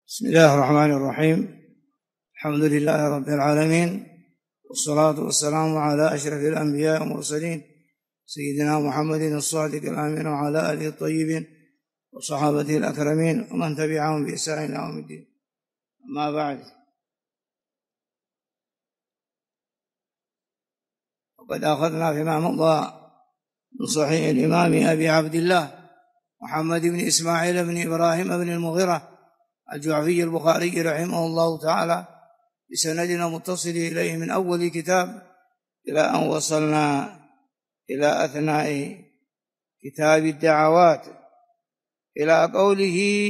بسم الله الرحمن الرحيم. الحمد لله رب العالمين، والصلاة والسلام على أشرف الأنبياء والمرسلين سيدنا محمد الصادق الأمين وعلى آله الطيبين وصحابته الأكرمين ومن تبعهم بإحسان إلى يوم الدين. أما بعد، وقد أخذنا فيما مضى من صحيح الإمام أبي عبد الله محمد بن إسماعيل بن إبراهيم بن المغيرة الجعفي البخاري رحمه الله تعالى بسندنا متصل إليه من أول كتاب إلى أن وصلنا إلى أثناء كتاب الدعوات إلى قوله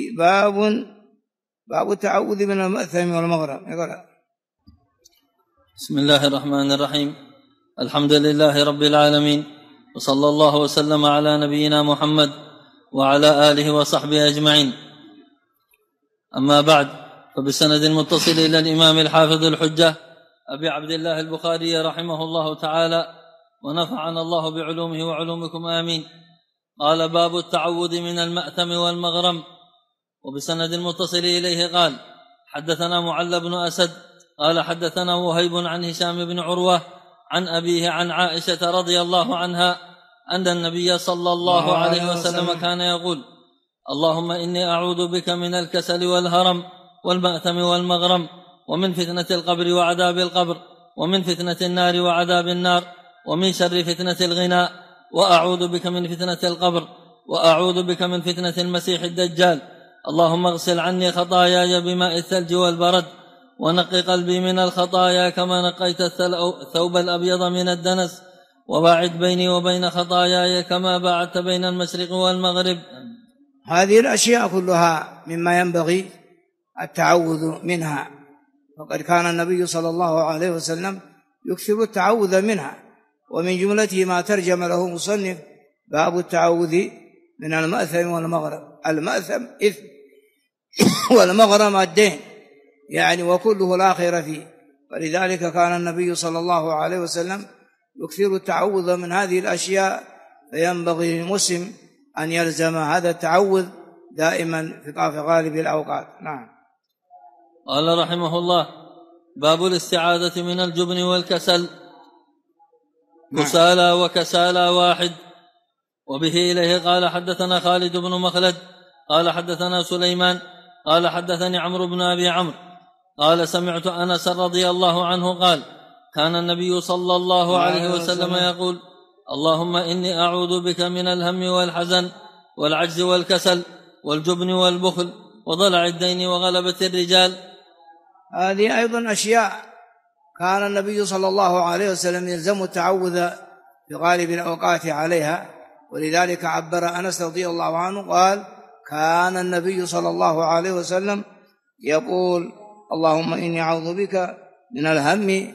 باب التعوذ من المأثم والمغرم. يقول: بسم الله الرحمن الرحيم. الحمد لله رب العالمين، وصلى الله وسلم على نبينا محمد وعلى آله وصحبه أجمعين. أما بعد، فبسند متصل إلى الإمام الحافظ الحجة أبي عبد الله البخاري رحمه الله تعالى، ونفعنا الله بعلومه وعلومكم آمين. قال: باب التعوذ من المأثم والمغرم. وبسند متصل إليه قال: حدثنا معل بن أسد قال: حدثنا وهيب عن هشام بن عروة عن أبيه عن عائشة رضي الله عنها أن النبي صلى الله عليه وسلم كان يقول: اللهم إني أعوذ بك من الكسل والهرم والمأثم والمغرم، ومن فتنة القبر وعذاب القبر، ومن فتنة النار وعذاب النار، ومن شر فتنة الغناء، وأعوذ بك من فتنة القبر، وأعوذ بك من فتنة المسيح الدجال. اللهم اغسل عني خطاياي بماء الثلج والبرد، ونقي قلبي من الخطايا كما نقيت الثوب الأبيض من الدنس، وباعد بيني وبين خطاياي كما باعدت بين المشرق والمغرب. هذه الأشياء كلها مما ينبغي التعوذ منها، وقد كان النبي صلى الله عليه وسلم يكثر التعوذ منها، ومن جملته ما ترجم له مصنف: باب التعوذ من المأثم والمغرم. المأثم إثم، والمغرم الدين، يعني وكله لا خير فيه. ولذلك كان النبي صلى الله عليه وسلم يكثر التعوذ من هذه الأشياء، فينبغي للمسلم أن يلزم هذا التعوذ دائما في غالب الأوقات. نعم. قال رحمه الله: باب الاستعاذة من الجبن والكسل. كسالى وكسالى واحد. وبه إليه قال: حدثنا خالد بن مخلد قال: حدثنا سليمان قال: حدثني عمرو بن أبي عمرو قال: سمعت أنس رضي الله عنه قال: كان النبي صلى الله عليه وسلم يقول: اللهم إني أعوذ بك من الهم والحزن والعجز والكسل والجبن والبخل وضلع الدين وغلبة الرجال. هذه أيضا أشياء كان النبي صلى الله عليه وسلم يلزم التعوذ في غالب الأوقات عليها، ولذلك عبر أنس رضي الله عنه قال: كان النبي صلى الله عليه وسلم يقول: اللهم إني أعوذ بك من الهم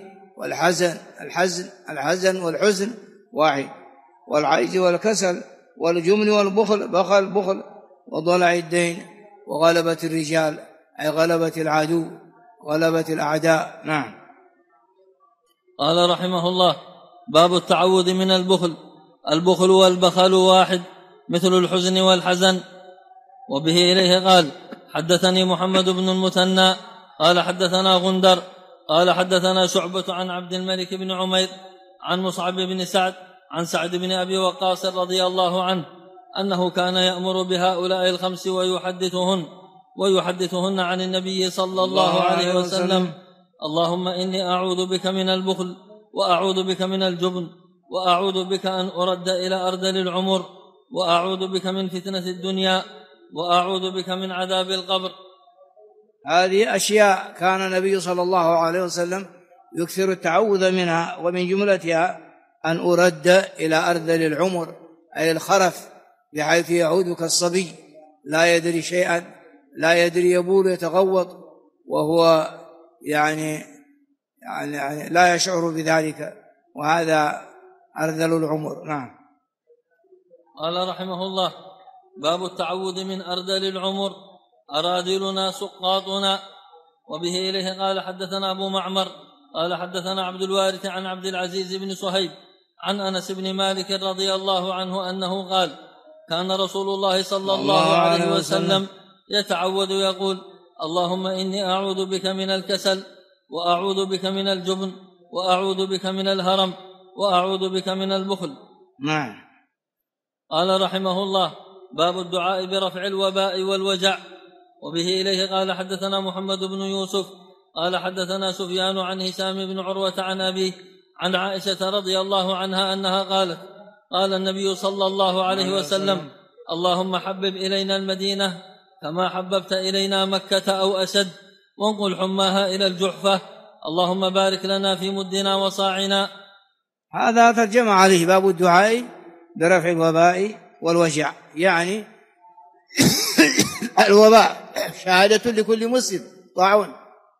والحزن والحزن واحد، والعجز والكسل والجبن والبخل بخل وضلع الدين وغلبة الرجال، أي غلبة العدو، غلبة الأعداء. نعم. قال رحمه الله: باب التعوذ من البخل. البخل والبخل واحد، مثل الحزن والحزن. وبه إليه قال: حدثني محمد بن المثنى قال: حدثنا غندر قال: حدثنا شعبة عن عبد الملك بن عمير عن مصعب بن سعد عن سعد بن أبي وقاص رضي الله عنه أنه كان يأمر بهؤلاء الخمس ويحدثهن عن النبي صلى الله عليه وسلم: اللهم إني أعوذ بك من البخل، وأعوذ بك من الجبن، وأعوذ بك أن أرد إلى أرذل العمر، وأعوذ بك من فتنة الدنيا، وأعوذ بك من عذاب القبر. هذه أشياء كان النبي صلى الله عليه وسلم يكثر التعوذ منها، ومن جملتها أن أرد إلى أرذل العمر، أي الخرف، بحيث يعود كالصبي لا يدري شيئا، لا يدري، يبول يتغوط وهو يعني لا يشعر بذلك، وهذا أرذل العمر. نعم. قال رحمه الله: باب التعوذ من أرذل العمر، أراذلنا سقاطنا. وبه إليه قال: حدثنا أبو معمر قال: حدثنا عبد الوارث عن عبد العزيز بن صهيب عن أنس بن مالك رضي الله عنه أنه قال: كان رسول الله صلى الله عليه وسلم يتعوذ يقول: اللهم إني أعوذ بك من الكسل، وأعوذ بك من الجبن، وأعوذ بك من الهرم، وأعوذ بك من البخل. نعم. قال رحمه الله: باب الدعاء برفع الوباء والوجع. وبه إليه قال حدثنا محمد بن يوسف قال حدثنا سفيان عن هشام بن عروة عن أبيه عن عائشة رضي الله عنها أنها قالت: قال النبي صلى الله عليه وسلم: اللهم حبب إلينا المدينة كما حببت إلينا مكة أو أشد، وانقل حماها إلى الجحفة، اللهم بارك لنا في مدنا وصاعنا. هذا ترجم عليه باب الدعاء برفع الوباء والوجع، يعني الوباء شهادة لكل مسلم طاعون،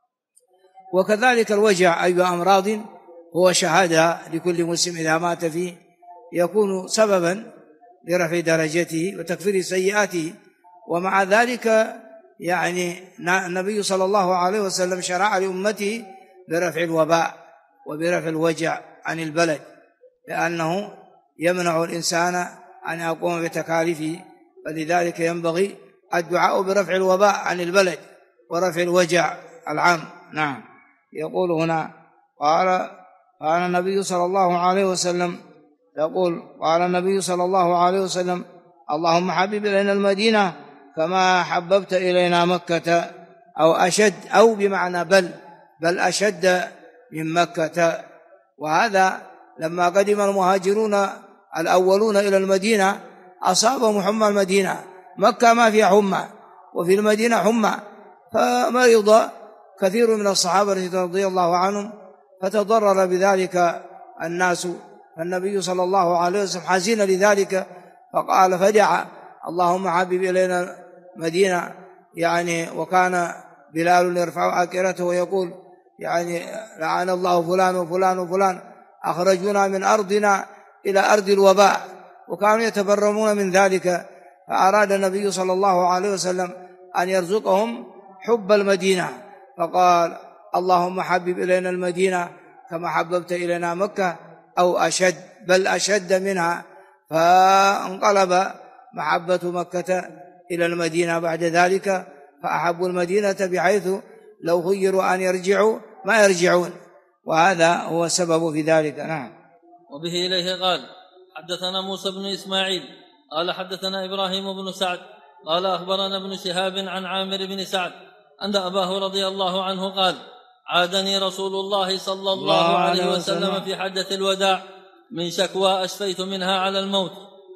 وكذلك الوجع أي أمراض هو شهادة لكل مسلم إذا مات فيه، يكون سببا لرفع درجته وتكفير سيئاته. ومع ذلك يعني النبي صلى الله عليه وسلم شرع لأمته برفع الوباء وبرفع الوجع عن البلد، لأنه يمنع الإنسان أن يقوم بتكاليفه، فلذلك ينبغي الدعاء برفع الوباء عن البلد ورفع الوجع العام. نعم. يقول هنا قال النبي صلى الله عليه وسلم، يقول قال النبي صلى الله عليه وسلم: اللهم حبب إلينا المدينة كما حببت إلينا مكة أو أشد، أو بمعنى بل أشد من مكة. وهذا لما قدم المهاجرون الأولون إلى المدينة أصابهم حمى المدينة، مكة ما فيها حمى وفي المدينة حمى، فمرض كثير من الصحابة رضي الله عنهم، فتضرر بذلك الناس. فالنبي صلى الله عليه وسلم حزين لذلك فقال فدعا: اللهم حبب إلينا مدينة، يعني وكان بلال يرفع آكرته ويقول يعني لعن الله فلان وفلان وفلان أخرجونا من أرضنا إلى أرض الوباء، وكانوا يتبرمون من ذلك. فأراد النبي صلى الله عليه وسلم أن يرزقهم حب المدينة، فقال: اللهم حبب إلينا المدينة كما حببت إلينا مكة أو أشد، بل أشد منها. فانقلب محبة مكة إلى المدينة بعد ذلك، فأحبوا المدينة بحيث لو خيروا أن يرجعوا ما يرجعون، وهذا هو السبب في ذلك. نعم. وبه إليه قال حدثنا موسى بن إسماعيل قال حدثنا إبراهيم بن سعد قال أخبرنا ابن شهاب عن عامر بن سعد أن أباه رضي الله عنه قال: عادني رسول الله صلى الله عليه وسلم في حجة الوداع من شكوى أشفيت منها على الموت.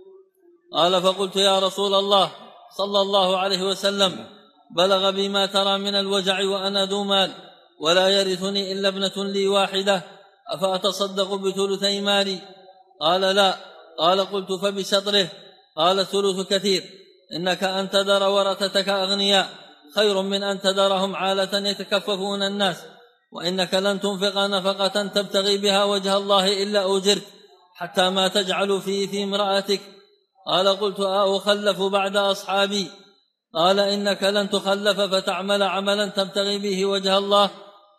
قال: فقلت: يا رسول الله صلى الله عليه وسلم، بلغ بي ما ترى من الوجع وأنا ذو مال ولا يرثني إلا ابنة لي واحدة، أفأتصدق بثلثي مالي؟ قال: لا. قال: قلت: فبشطره؟ قال: الثلث كثير، إنك أن تذر ورثتك أغنياء خير من أن تذرهم عالة يتكففون الناس، وإنك لن تنفق نفقة تبتغي بها وجه الله إلا أجرت حتى ما تجعل في امرأتك. قال: قلت: أخلف بعد أصحابي؟ قال: إنك لن تخلف فتعمل عملا تبتغي به وجه الله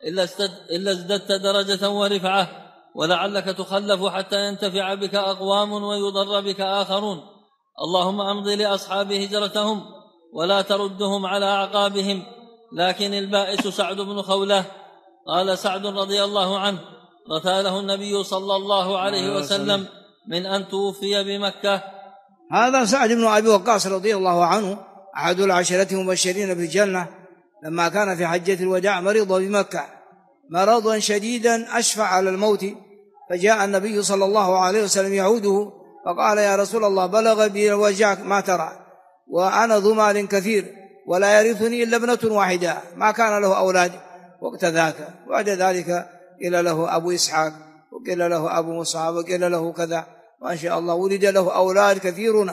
إلا ازددت درجة ورفعة، ولعلك تخلف حتى ينتفع بك أقوام ويضر بك آخرون. اللهم أمضي لأصحاب هجرتهم ولا تردهم على أعقابهم. لكن البائس سعد بن خولة. قال سعد رضي الله عنه: رثاله النبي صلى الله عليه وسلم من أن توفي بمكة. هذا سعد بن أبي وقاص رضي الله عنه أحد العشرة المبشرين بالجنة، لما كان في حجة الوداع مرض بمكة مرضا شديدا أشفع على الموت، فجاء النبي صلى الله عليه وسلم يعوده فقال: يا رسول الله، بلغ بي الوجع ما ترى وأنا ذو مال كثير ولا يرثني إلا ابنة واحدة، ما كان له أولاد وقت ذاك. بعد ذلك قيل له أبو إسحاق وقيل له أبو مصعب وقيل له كذا، ما شاء الله ولد له أولاد كثيرون.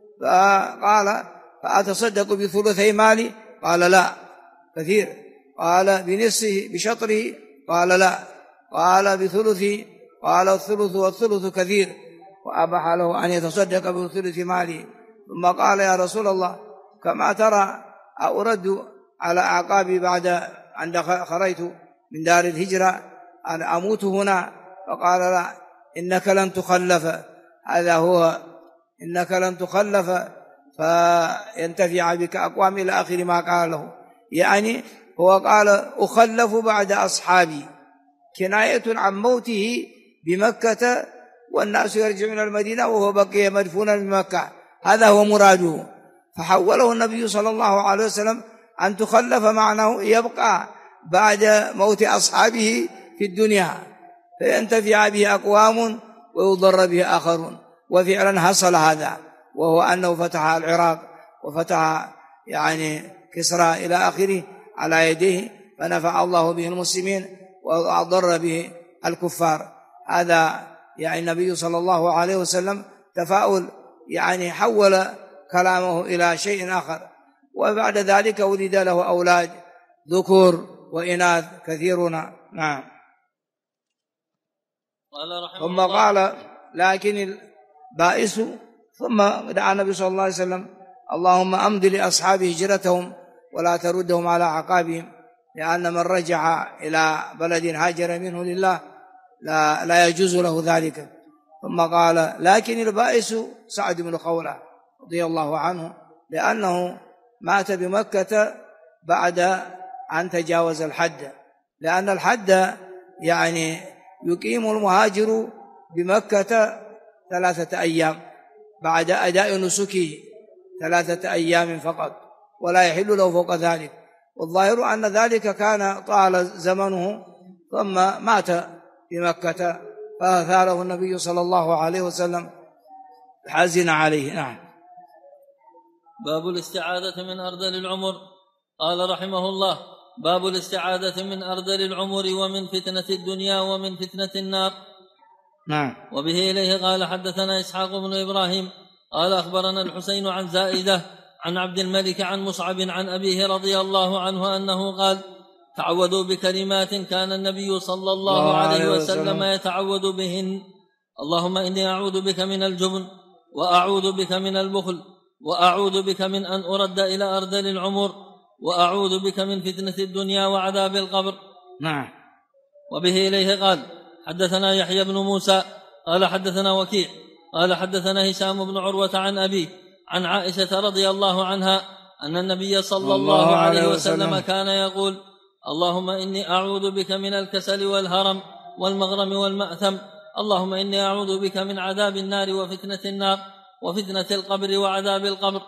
فقال: فأتصدق بثلثي مالي؟ قال: لا كثير. قال: بنصفه بشطره؟ قال: لا. قال: بثلثه؟ قال: الثلث والثلث كثير، وأباح له أن يتصدق بثلث ماله. ثم قال: يا رسول الله، كما ترى أرد على أعقابي بعد أن خرجت من دار الهجرة أن أموت هنا؟ فقال: لا، إنك لن تخلف. هذا هو، إنك لن تخلف فينتفع بك أقوام إلى آخر ما قال له. يعني هو قال أخلف بعد أصحابي، كناية عن موته بمكة والناس يرجعون إلى المدينة وهو بقي مدفونا بمكة، هذا هو مراده. فحوله النبي صلى الله عليه وسلم أن تخلف معناه يبقى بعد موت أصحابه في الدنيا فينتفع به أقوام ويضر به آخرون. وفعلا حصل هذا، وهو أنه فتح العراق وفتح يعني كسرى إلى آخره على يديه، فنفع الله به المسلمين وأضر به الكفار. هذا يعني النبي صلى الله عليه وسلم تفاؤل، يعني حول كلامه إلى شيء آخر. وبعد ذلك ولد له أولاد ذكور وإناث كثيرون. نعم. ثم قال لكن البائس، ثم دعا النبي صلى الله عليه وسلم اللهم أمض لأصحاب هجرتهم ولا تردهم على عقابهم، لأن من رجع إلى بلد هاجر منه لله لا يجوز له ذلك. ثم قال لكن البائس سعد بن خولة رضي الله عنه، لأنه مات بمكة بعد أن تجاوز الحد، لأن الحد يعني يقيم المهاجر بمكة 3 أيام بعد أداء نسكه، 3 أيام فقط، ولا يحل له فوق ذلك. والظاهر أن ذلك كان طال زمنه ثم مات بمكة، فأثاره النبي صلى الله عليه وسلم حزن عليه. نعم. باب الاستعاذة من أرذل العمر. قال رحمه الله باب الاستعاذة من أرذل العمر ومن فتنة الدنيا ومن فتنة النار. نعم. وبه إليه قال حدثنا إسحاق بن إبراهيم قال أخبرنا الحسين عن زائدة عن عبد الملك عن مصعب عن أبيه رضي الله عنه أنه قال تعوذوا بكلمات كان النبي صلى الله عليه وسلم يتعوذ بهن: اللهم إني أعوذ بك من الجبن، وأعوذ بك من البخل، وأعوذ بك من أن أرد إلى أرذل العمر، وأعوذ بك من فتنة الدنيا وعذاب القبر. نعم. وبه إليه قال حدثنا يحيى بن موسى قال حدثنا وكيع قال حدثنا هشام بن عروة عن أبيه عن عائشة رضي الله عنها أن النبي صلى الله عليه وسلم كان يقول: اللهم إني أعوذ بك من الكسل والهرم والمغرم والمأثم، اللهم إني أعوذ بك من عذاب النار وفتنة النار وفتنة القبر وعذاب القبر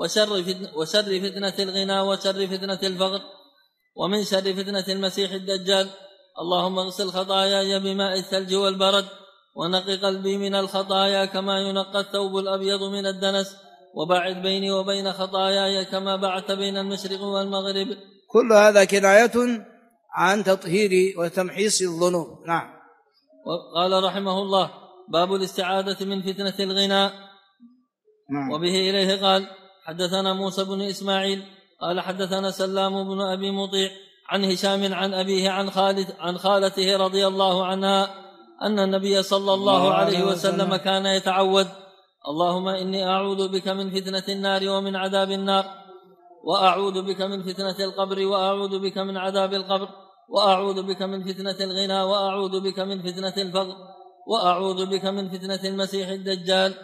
وشر فتنة الغنى وشر فتنة الفقر ومن شر فتنة المسيح الدجال. اللهم اغسل خطاياي بماء الثلج والبرد، ونقي قلبي من الخطايا كما ينقى الثوب الأبيض من الدنس، وباعد بيني وبين خطاياي كما بعدت بين المشرق والمغرب. كل هذا كناية عن تطهير وتمحيص الذنوب. نعم. وقال رحمه الله باب الاستعاذة من فتنة الغنى. نعم. وبه إليه قال حدثنا موسى بن إسماعيل قال حدثنا سلام بن أبي مطيع عن هشام عن أبيه عن خالته رضي الله عنها أن النبي صلى الله عليه وسلم كان يتعوذ: اللهم إني أعوذ بك من فتنة النار ومن عذاب النار، وأعوذ بك من فتنة القبر، وأعوذ بك من عذاب القبر، وأعوذ بك من فتنة الغنى، وأعوذ بك من فتنة الفقر، وأعوذ بك من فتنة المسيح الدجال.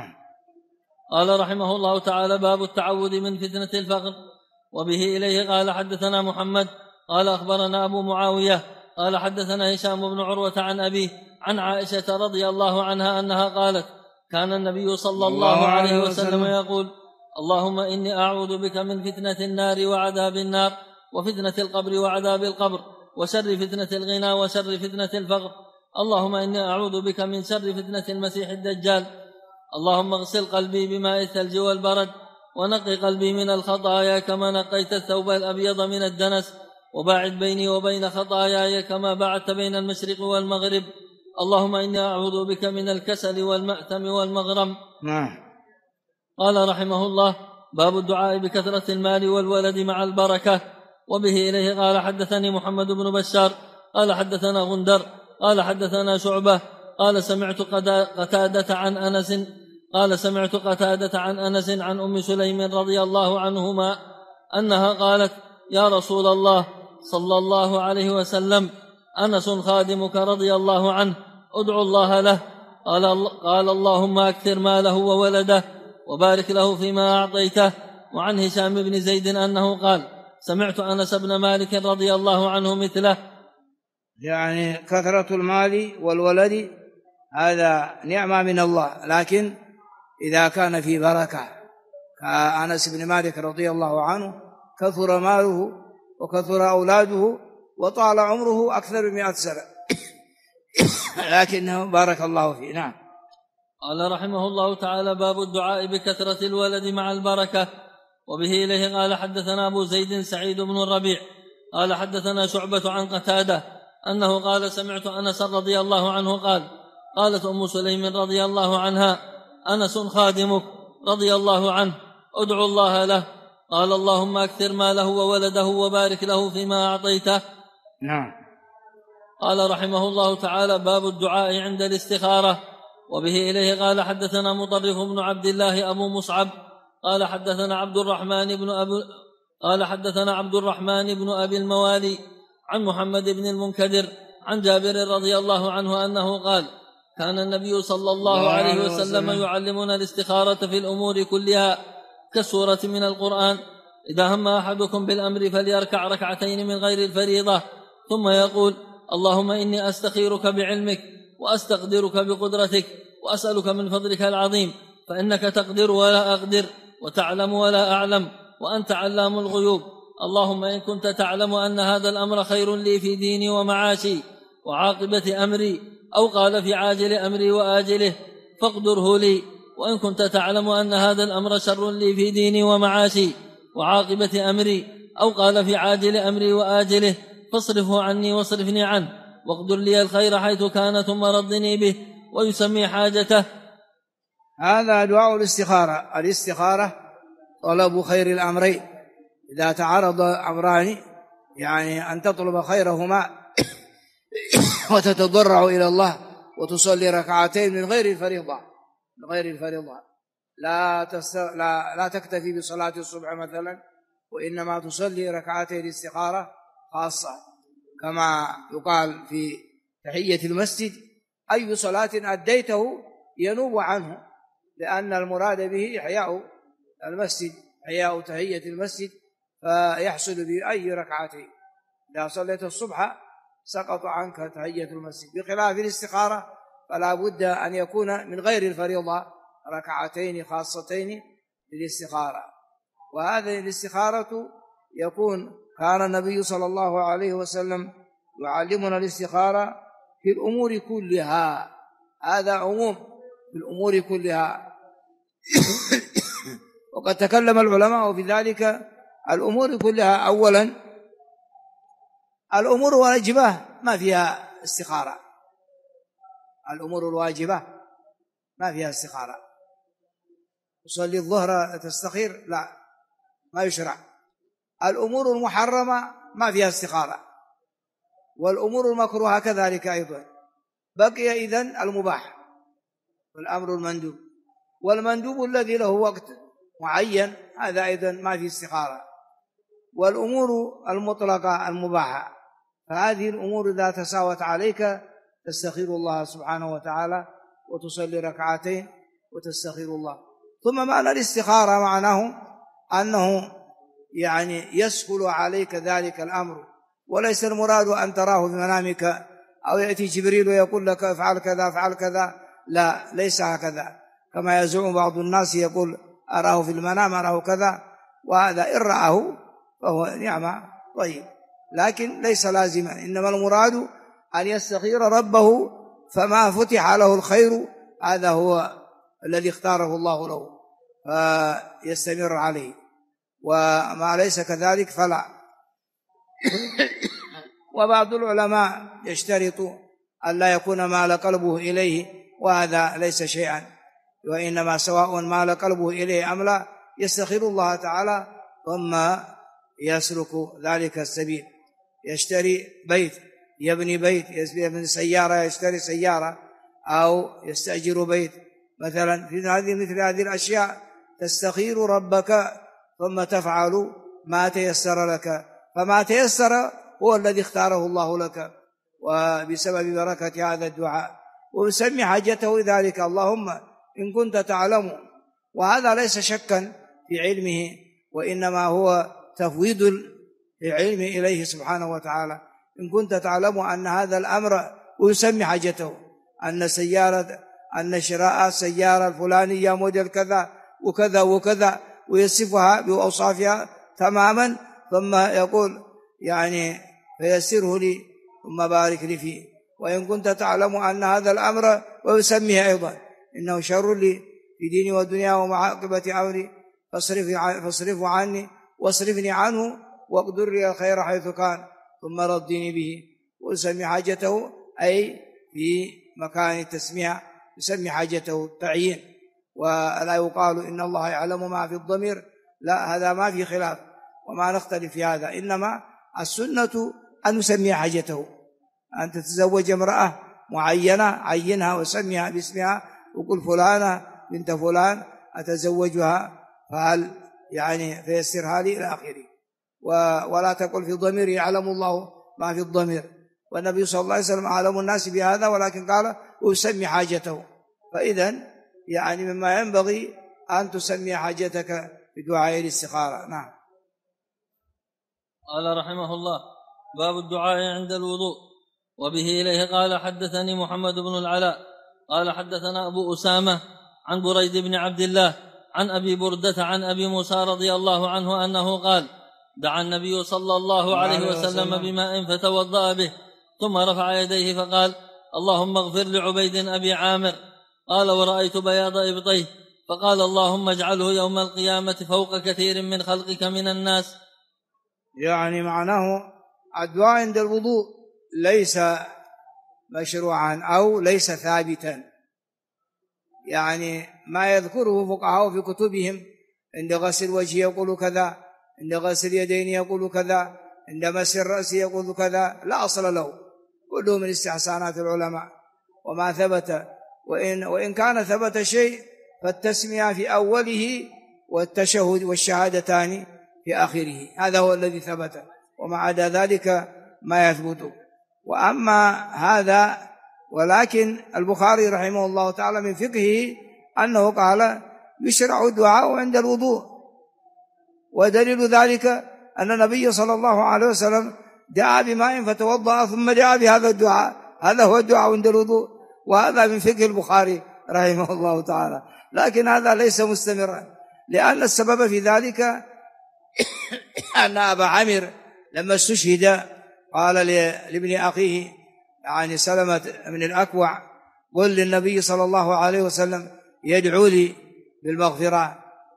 قال رحمه الله تعالى باب التعوذ من فتنة الفقر. وبه إليه قال حدثنا محمد قال أخبرنا أبو معاوية قال حدثنا هشام بن عروة عن أبيه عن عائشة رضي الله عنها أنها قالت: كان النبي صلى الله عليه وسلم يقول: اللهم إني أعوذ بك من فتنة النار وعذاب النار، وفتنة القبر وعذاب القبر، وشر فتنة الغنى، وشر فتنة الفقر. اللهم إني أعوذ بك من شر فتنة المسيح الدجال. اللهم اغسل قلبي بماء الثلج والبرد، ونقي قلبي من الخطايا كما نقيت الثوب الأبيض من الدنس، وباعد بيني وبين خطاياي كما بعدت بين المشرق والمغرب. اللهم إني أعوذ بك من الكسل والمأثم والمغرم. قال رحمه الله باب الدعاء بكثرة المال والولد مع البركة. وبه إليه قال حدثني محمد بن بشار قال حدثنا غندر قال حدثنا شعبة قال سمعت قتادة عن أنس عن أم سليم رضي الله عنهما أنها قالت: يا رسول الله صلى الله عليه وسلم، أنس خادمك رضي الله عنه، ادعو الله له. قال اللهم أكثر ماله وولده، وبارك له فيما أعطيته. وعن هشام بن زيد أنه قال: سمعت أنس بن مالك رضي الله عنه مثله. يعني كثرة المال والولد هذا نعمة من الله، لكن إذا كان في بركة كأنس بن مالك رضي الله عنه كثر ماله وكثر أولاده وطال عمره أكثر من 100 سنة لكنه بارك الله فيه. نعم. قال رحمه الله تعالى: باب الدعاء بكثرة الولد مع البركة. وبه إليه قال حدثنا أبو زيد سعيد بن الربيع قال حدثنا شعبة عن قتادة أنه قال: سمعت أنس رضي الله عنه قال: قالت أم سليم رضي الله عنها: أنس خادمك رضي الله عنه، ادعو الله له. قال: اللهم أكثر ماله وولده وبارك له فيما أعطيته. نعم. قال رحمه الله تعالى: باب الدعاء عند الاستخارة. وبه إليه قال حدثنا مطرف بن عبد الله أبو مصعب قال حدثنا عبد الرحمن بن أبي الموالي عن محمد بن المنكدر عن جابر رضي الله عنه أنه قال: كان النبي صلى الله عليه وسلم يعلمنا الاستخارة في الأمور كلها كالسورة من القرآن: إذا هم أحدكم بالأمر فليركع ركعتين من غير الفريضة ثم يقول: اللهم إني أستخيرك بعلمك وأستقدرك بقدرتك وأسألك من فضلك العظيم، فإنك تقدر ولا أقدر وتعلم ولا أعلم وأنت علام الغيوب. اللهم إن كنت تعلم أن هذا الأمر خير لي في ديني ومعاشي وعاقبة أمري، أو قال في عاجل أمري وآجله، فاقدره لي. وإن كنت تعلم أن هذا الأمر شر لي في ديني ومعاشي وعاقبة أمري، أو قال في عاجل أمري وآجله، فاصرفه عني واصرفني عنه، واقدر لي الخير حيث كان ثم ردني به، ويسمي حاجته. هذا دعاء الاستخارة. الاستخارة طلب خير الأمرين، إذا تعارض أمران يعني أن تطلب خيرهما وتتضرع إلى الله وتصلي ركعتين من غير الفريضة، لا تكتفي بصلاة الصبح مثلا، وإنما تصلي ركعتين الاستخارة خاصة، كما يقال في تحية المسجد: أي صلاة أديته ينوب عنه، لأن المراد به إحياء المسجد، إحياء تحية المسجد، فيحصل بأي ركعتين. إذا صليت الصبح سقط عنك تحية المسجد، بخلاف الاستخارة فلا بد أن يكون من غير الفريضة، ركعتين خاصتين للاستخارة. وهذه الاستخارة كان النبي صلى الله عليه وسلم يعلمنا الاستخارة في الأمور كلها، هذا عموم في الأمور كلها وقد تكلم العلماء في ذلك الأمور كلها. أولا الأمور الواجبة ما فيها استخارة، الأمور الواجبة ما فيها استخارة. تصلي الظهر تستخير؟ لا، ما يشرع. الأمور المحرمة ما فيها استخارة، والأمور المكروهة كذلك أيضا. بقي إذن المباح والأمر المندوب، والمندوب الذي له وقت معين هذا أيضا ما فيه استخارة. والأمور المطلقة المباحة، فهذه الأمور إذا تساوت عليك تستخير الله سبحانه وتعالى وتصلي ركعتين وتستخير الله. ثم معنى الاستخارة معناه أنه يعني يسهل عليك ذلك الأمر، وليس المراد أن تراه في منامك أو يأتي جبريل ويقول لك افعل كذا افعل كذا، لا، ليس هكذا كما يزعم بعض الناس، يقول أراه في المنام أراه كذا، وهذا إن رآه فهو نعمة طيب، لكن ليس لازما. إنما المراد أن يستخير ربه، فما فتح له الخير هذا هو الذي اختاره الله له فيستمر عليه، وما ليس كذلك فلا. وبعض العلماء يشترط أن لا يكون مال قلبه إليه، وهذا ليس شيئا، وإنما سواء مال قلبه إليه أم لا يستخير الله تعالى ثم يسلك ذلك السبيل. يشتري بيت، يبني بيت، يبني سيارة، يشتري سيارة، أو يستأجر بيت مثلا. في مثل هذه الأشياء تستخير ربك ثم تفعل ما تيسر لك، فما تيسر هو الذي اختاره الله لك، وبسبب بركة هذا الدعاء، ويسمي حاجته ذلك: اللهم إن كنت تعلم. وهذا ليس شكا في علمه، وإنما هو تفويض لعلمه إليه سبحانه وتعالى. إن كنت تعلم أن هذا الأمر ويسمي حاجته، أن شراء السيارة الفلانية موديل كذا وكذا وكذا، ويصفها بأوصافها تماما، ثم يقول يعني فيسره لي ثم بارك لي فيه. وإن كنت تعلم أن هذا الأمر ويسميه أيضا إنه شر لي في ديني ودنيا ومعاقبة أمري فاصرفه عني واصرفني عنه واقدر لي الخير حيث كان ثم ردني به، ويسمي حاجته أي في مكان التسمية يسمي حاجته التعيين. ولا يقال إن الله يعلم ما في الضمير، لا، هذا ما في خلاف وما نختلف في هذا، إنما السنة أن نسمي حاجته. أن تتزوج امرأة معينة عينها وسميها باسمها وقل فلانة بنت فلان أتزوجها، فهل يعني فيسرها لي إلى آخره. ولا تقل في ضمير يعلم الله ما في الضمير، والنبي صلى الله عليه وسلم أعلم الناس بهذا، ولكن قال ويسمي حاجته. فإذن يعني مما ينبغي أن تسمي حاجتك بدعاء الاستخارة. نعم. قال رحمه الله: باب الدعاء عند الوضوء. وبه إليه قال حدثني محمد بن العلاء قال حدثنا أبو أسامة عن بريد بن عبد الله عن أبي بردة عن أبي موسى رضي الله عنه أنه قال: دعا النبي صلى الله عليه وسلم بماء فتوضأ به، ثم رفع يديه فقال: اللهم اغفر لعبيد أبي عامر. قال: ورأيت بياض إبطيه، فقال: اللهم اجعله يوم القيامة فوق كثير من خلقك من الناس. يعني معناه الدعاء عند الوضوء ليس مشروعا أو ليس ثابتا، يعني ما يذكره فقهاء في كتبهم عند غسل الوجه يقول كذا، عند غسل اليدين يقول كذا، عند مس الرأس يقول كذا، لا أصل له، كله من استحسانات العلماء وما ثبت. وإن كان ثبت شيء فالتسمية في أوله والتشهد والشهادتان في آخره، هذا هو الذي ثبت، وما عدا ذلك ما يثبت. وأما هذا، ولكن البخاري رحمه الله تعالى من فقهه أنه قال يشرع الدعاء عند الوضوء، ودليل ذلك أن النبي صلى الله عليه وسلم دعا بماء فتوضأ ثم دعا بهذا الدعاء، هذا هو الدعاء عند الوضوء، وهذا من فقه البخاري رحمه الله تعالى. لكن هذا ليس مستمرا، لأن السبب في ذلك أن أبا عامر لما استشهد قال لابن أخيه يعني سلمة من الأكوع: قل للنبي صلى الله عليه وسلم يدعو لي بالمغفرة،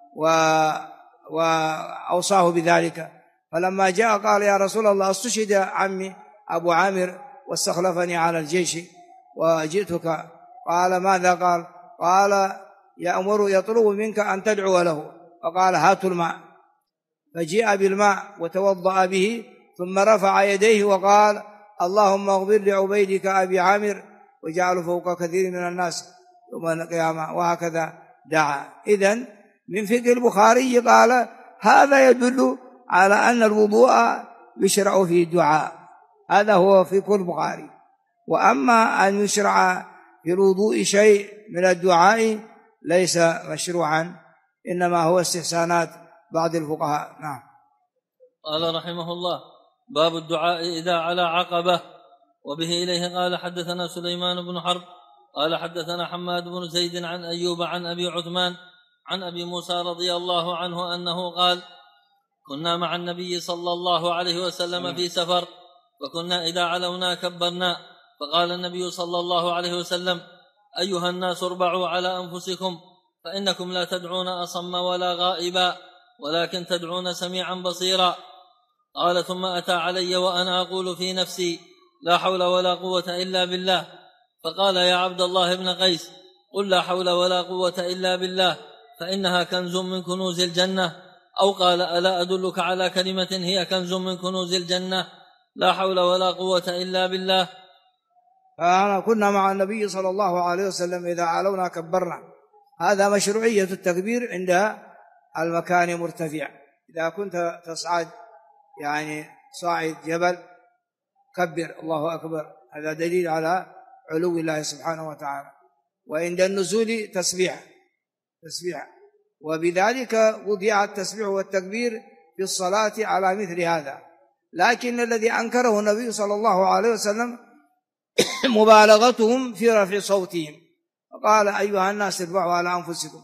وأوصاه بذلك. فلما جاء قال: يا رسول الله استشهد عمي أبو عامر واستخلفني على الجيش وجئتك. قال: ماذا قال؟ قال: يأمر يطلب منك أن تدعو له. فقال: هاتوا الماء، فجاء بالماء وتوضأ به، ثم رفع يديه وقال: اللهم اغفر لعبيدك أبي عامر وجعله فوق كثير من الناس يوم القيامة، وهكذا دعا. إذن من فقه البخاري قال هذا يدل على أن الوضوء يشرع فيه الدعاء، هذا هو فقه البخاري. وأما أن يشرع في الوضوء شيء من الدعاء ليس مشروعا، إنما هو استحسانات بعض الفقهاء. نعم. قال رحمه الله: باب الدعاء إذا على عقبة. وبه إليه قال حدثنا سليمان بن حرب قال حدثنا حماد بن زيد عن أيوب عن أبي عثمان عن أبي موسى رضي الله عنه أنه قال: كنا مع النبي صلى الله عليه وسلم في سفر، وكنا إذا علونا كبرنا، فقال النبي صلى الله عليه وسلم: أيها الناس اربعوا على أنفسكم، فإنكم لا تدعون أصم ولا غائبا، ولكن تدعون سميعا بصيرا. قال: ثم أتى علي وأنا أقول في نفسي: لا حول ولا قوة إلا بالله. فقال: يا عبد الله بن قيس، قل لا حول ولا قوة إلا بالله، فإنها كنز من كنوز الجنة. أو قال: ألا أدلك على كلمة هي كنز من كنوز الجنة، لا حول ولا قوة إلا بالله. كنا مع النبي صلى الله عليه وسلم إذا علونا كبرنا، هذا مشروعية التكبير عند المكان مرتفع. إذا كنت تصعد يعني صاعد جبل كبر الله أكبر، هذا دليل على علو الله سبحانه وتعالى. وعند النزول تسبيح، وبذلك وضع التسبيح والتكبير في الصلاة على مثل هذا، لكن الذي أنكره النبي صلى الله عليه وسلم مبالغتهم في رفع صوتهم، قال أيها الناس ارفعوا على أنفسكم،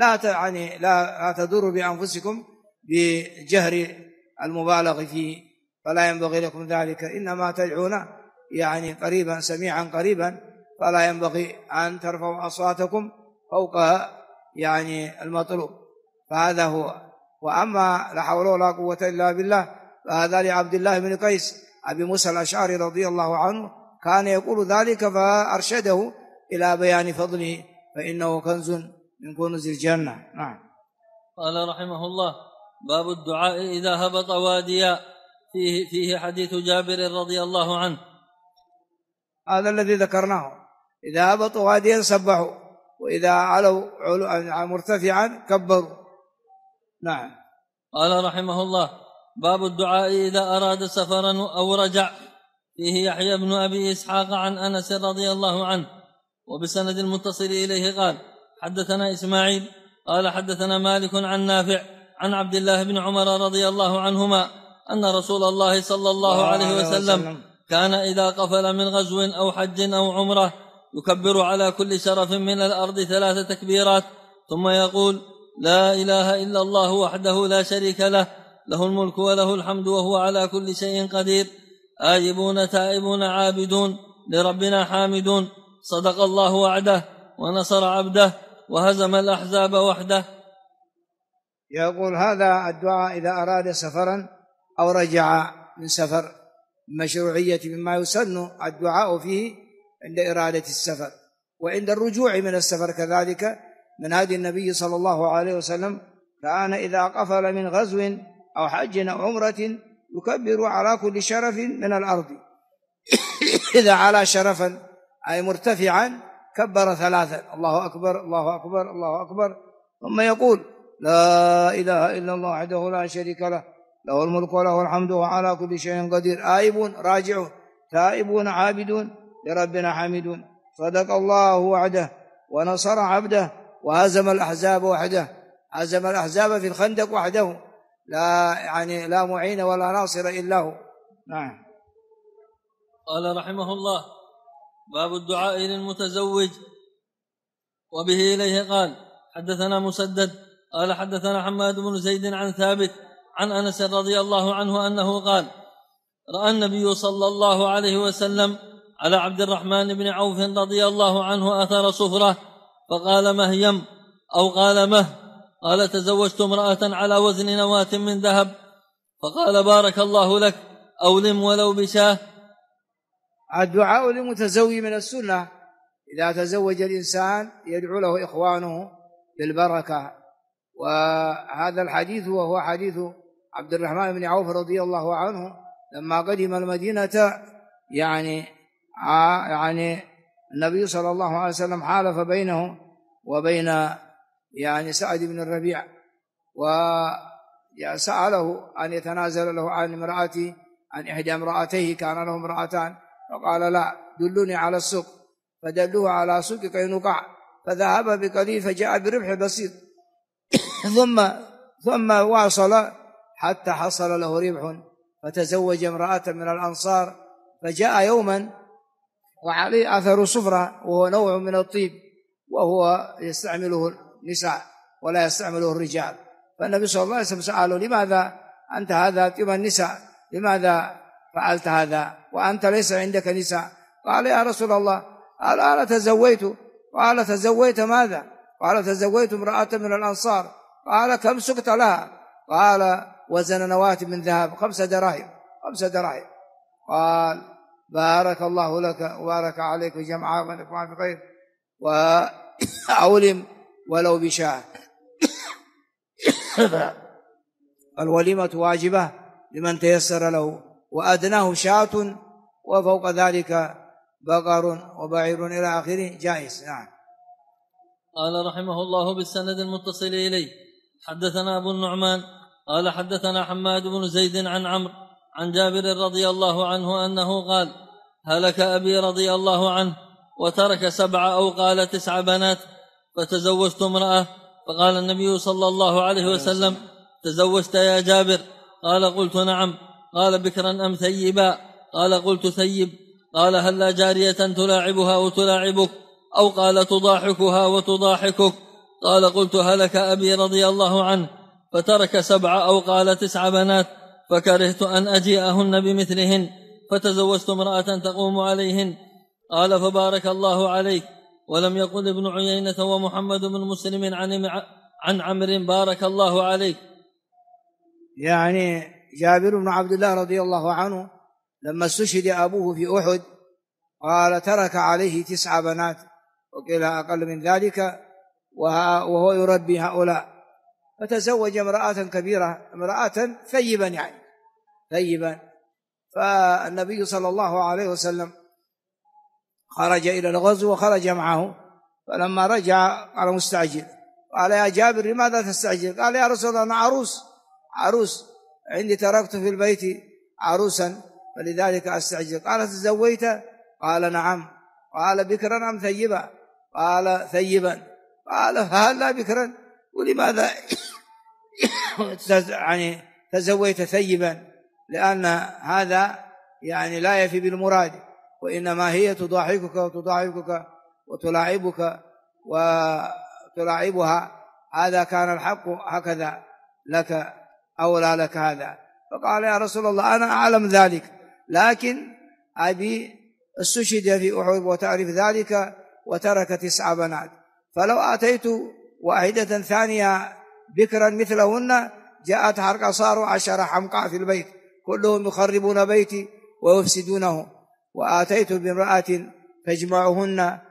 لا تضروا بأنفسكم بجهر المبالغ فيه، فلا ينبغي لكم ذلك، إنما تدعون يعني قريبا سميعا قريبا، فلا ينبغي أن ترفعوا أصواتكم فوق يعني المطلوب، فهذا هو. وأما لا حول ولا قوة إلا بالله فهذا لعبد الله بن قيس أبي موسى الأشعري رضي الله عنه، كان يقول ذلك فأرشده إلى بيان فضله، فإنه كنز من كنوز الجنة. نعم. قال رحمه الله: باب الدعاء إذا هبط واديا، فيه حديث جابر رضي الله عنه. هذا الذي ذكرناه، إذا هبطوا واديا سبحوا، وإذا علوا مرتفعا كبروا. نعم. قال رحمه الله: باب الدعاء إذا أراد سفرا أو رجع، فيه يحيى بن أبي إسحاق عن أنس رضي الله عنه، وبسند المتصل إليه قال: حدثنا إسماعيل قال حدثنا مالك عن نافع عن عبد الله بن عمر رضي الله عنهما أن رسول الله صلى الله عليه وسلم كان إذا قفل من غزو أو حج أو عمرة يكبر على كل شرف من الأرض 3 تكبيرات، ثم يقول: لا إله إلا الله وحده لا شريك له، له الملك وله الحمد وهو على كل شيء قدير، آيبون تائبون عابدون لربنا حامدون، صدق الله وعده ونصر عبده وهزم الأحزاب وحده. يقول هذا الدعاء إذا أراد سفرا أو رجع من سفر، مشروعية مما يسن الدعاء فيه عند إرادة السفر وعند الرجوع من السفر كذلك. من هدي النبي صلى الله عليه وسلم كان إذا قفل من غزو أو حج أو عمرة يكبر على كل شرف من الأرض إذا على شرفا أي مرتفعا كبر 3: الله أكبر الله أكبر الله أكبر، ثم يقول: لا إله إلا الله وحده لا شريك له، له الملك وله الحمد وهو على كل شيء قدير، آيبون راجعون تائبون عابدون لربنا حامدون، صدق الله وعده ونصر عبده وهزم الأحزاب وحده. هزم الأحزاب في الخندق وحده، لا معين ولا ناصر إلا هو. نعم. قال رحمه الله: باب الدعاء للمتزوج، وبه إليه قال: حدثنا مسدد قال حدثنا حماد بن زيد عن ثابت عن أنس رضي الله عنه أنه قال: رأى النبي صلى الله عليه وسلم على عبد الرحمن بن عوف رضي الله عنه أثر صفرة، فقال: مهيم، أو قال مه، قال: تزوجت امرأة على وزن نواة من ذهب، فقال: بارك الله لك، أولم ولو بشاه. الدعاء للمتزوج من السنة، إذا تزوج الإنسان يدعو له إخوانه بالبركة. وهذا الحديث وهو حديث عبد الرحمن بن عوف رضي الله عنه لما قدم المدينة، يعني النبي صلى الله عليه وسلم حالف بينه وبين يعني سعد بن الربيع، وسأله أن يتنازل له عن إحدى امرأتيه، كان له امرأتان، فقال: لا، دلوني على السوق، فدلوه على سوق قينقاع، فذهب بقليل فجاء بربح بسيط ثم واصل حتى حصل له ربح، فتزوج امرأة من الأنصار، فجاء يوما وعليه أثر صفرة وهو نوع من الطيب، وهو يستعمله النساء ولا يستعمله الرجال، فالنبي صلى الله عليه وسلم سأله: لماذا أنت هذا طيب النساء، لماذا فعلت هذا وأنت ليس عندك نساء؟ قال: يا رسول الله، قال: أنا تزوجت. قال: تزوجت ماذا؟ قال: تزوجت امرأة من الأنصار. قال: كم سقت لها؟ قال: وزن نواة من ذهب 5 دراهم. قال: بارك الله لك وبارك عليك وجمع ونفع في خير، وأولم ولو بشاه. الوليمة واجبة لمن تيسر له، وأدناه شاة، وفوق ذلك بقر وبعير إلى آخره جائز. نعم. قال رحمه الله بالسند المتصل إليه: حدثنا أبو النعمان قال حدثنا حماد بن زيد عن عمرو عن جابر رضي الله عنه أنه قال: هلك أبي رضي الله عنه وترك 7 أو قال 9 بنات، فتزوجت امرأة، فقال النبي صلى الله عليه وسلم: تزوجت يا جابر؟ قال: قلت نعم. قال بكرا أم ثيبا؟ قال قلت ثيب. قال هلا جارية تلاعبها وتلاعبك؟ أو قال تضاحكها وتضاحكك؟ قال قلت هلك أبي رضي الله عنه فترك 7 أو قال 9 بنات، فكرهت أن أجيئهن بمثلهن، فتزوجت امرأة تقوم عليهن. قال فبارك الله عليك. ولم يقل ابن عيينة ومحمد بن مسلم عن عمرو بارك الله عليك. يعني جابر بن عبد الله رضي الله عنه لما استشهد أبوه في أحد قال ترك عليه 9 بنات، وقيل أقل من ذلك، وهو يربي هؤلاء، فتزوج امرأة كبيرة، امرأة ثيبا، يعني ثيبا. فالنبي صلى الله عليه وسلم خرج إلى الغزو وخرج معه، فلما رجع قال مستعجل، قال يا جابر لماذا تستعجل؟ قال يا رسول الله أنا عروس عندي، تركت في البيت عروسا فلذلك أستعجل. قال تزوجت؟ قال نعم. قال بكرا أم ثيبا؟ قال ثيبا. قال هلا بكرا ولماذا يعني تزوجت ثيبا؟ لأن هذا يعني لا يفي بالمراد، وإنما هي تضاحكك وتلاعبك وتلاعبها، هذا كان الحق هكذا لك أو لا لك هذا. فقال يا رسول الله أنا أعلم ذلك، لكن أبي استشهد في أحد وتعرف ذلك وترك 9 بنات، فلو آتيت واحدة ثانية بكرا مثلهن جاءت حرقة، صاروا 10 حمقاء في البيت كلهم يخربون بيتي ويفسدونه، وآتيت بامرأة تجمعهن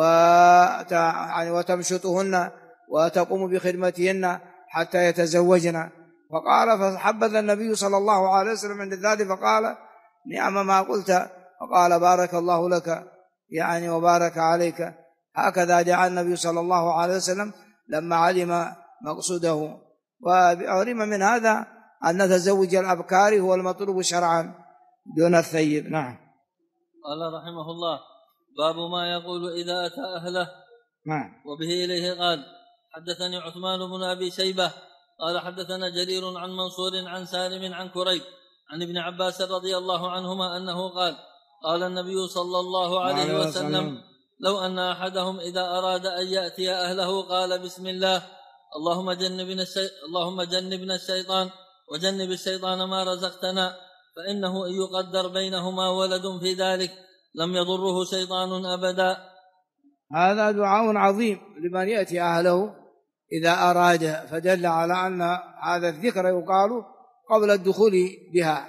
وتمشطهن وتقوم بخدمتهن حتى يتزوجن. فقال فحبذ النبي صلى الله عليه وسلم عند ذلك فقال نعم ما قلت، فقال بارك الله لك يعني وبارك عليك. هكذا دعا النبي صلى الله عليه وسلم لما علم مقصوده. وعلم من هذا أن تزوج الأبكار هو المطلوب شرعا دون الثيب. نعم. قال رحمه الله باب ما يقول إذا أتى أهله. نعم. وبه إليه قال حدثني عثمان بن أبي شيبة قال حدثنا جرير عن منصور عن سالم عن كريب عن ابن عباس رضي الله عنهما أنه قال قال النبي صلى الله عليه وسلم لو أن أحدهم إذا أراد أن يأتي أهله قال بسم الله اللهم جنبنا الشيطان وجنب الشيطان ما رزقتنا، فإنه إن يقدر بينهما ولد في ذلك لم يضره شيطان أبدا. هذا دعاء عظيم لمن يأتي أهله إذا أراد، فدل على أن هذا الذكر يقال قبل الدخول بها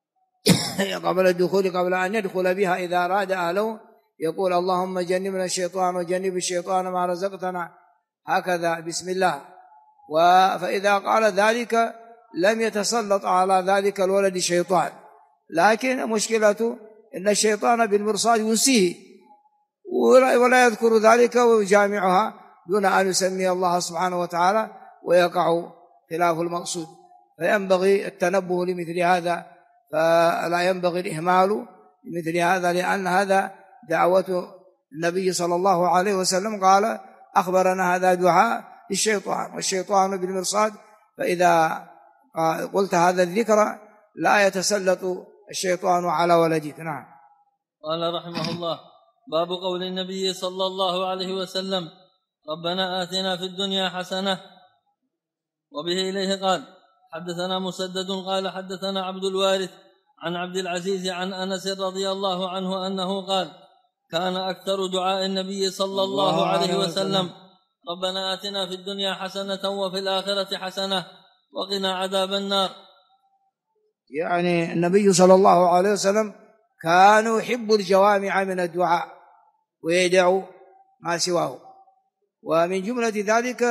قبل أن يدخل بها إذا أراد أهله يقول اللهم جنبنا الشيطان وجنب الشيطان ما رزقتنا، هكذا بسم الله. فإذا قال ذلك لم يتسلط على ذلك الولد شيطان، لكن مشكلته إن الشيطان بالمرصاد ينسيه ولا يذكر ذلك ويجامعها دون أن يسمي الله سبحانه وتعالى ويقع خلاف المقصود. فينبغي التنبه لمثل هذا، فلا ينبغي الإهمال لمثل هذا، لأن هذا دعوة النبي صلى الله عليه وسلم قال أخبرنا هذا دعاء للشيطان والشيطان بالمرصاد، فإذا قلت هذا الذكر لا يتسلط الشيطان على ولدك. نعم. قال رحمه الله باب قول النبي صلى الله عليه وسلم ربنا آتنا في الدنيا حسنة. وبه إليه قال حدثنا مسدد قال حدثنا عبد الوارث عن عبد العزيز عن أنس رضي الله عنه أنه قال كان أكثر دعاء النبي صلى الله عليه وسلم ربنا آتنا في الدنيا حسنة وفي الآخرة حسنة وقنا عذاب النار. يعني النبي صلى الله عليه وسلم كان يحب الجوامع من الدعاء ويدعو ما سواه، ومن جملة ذلك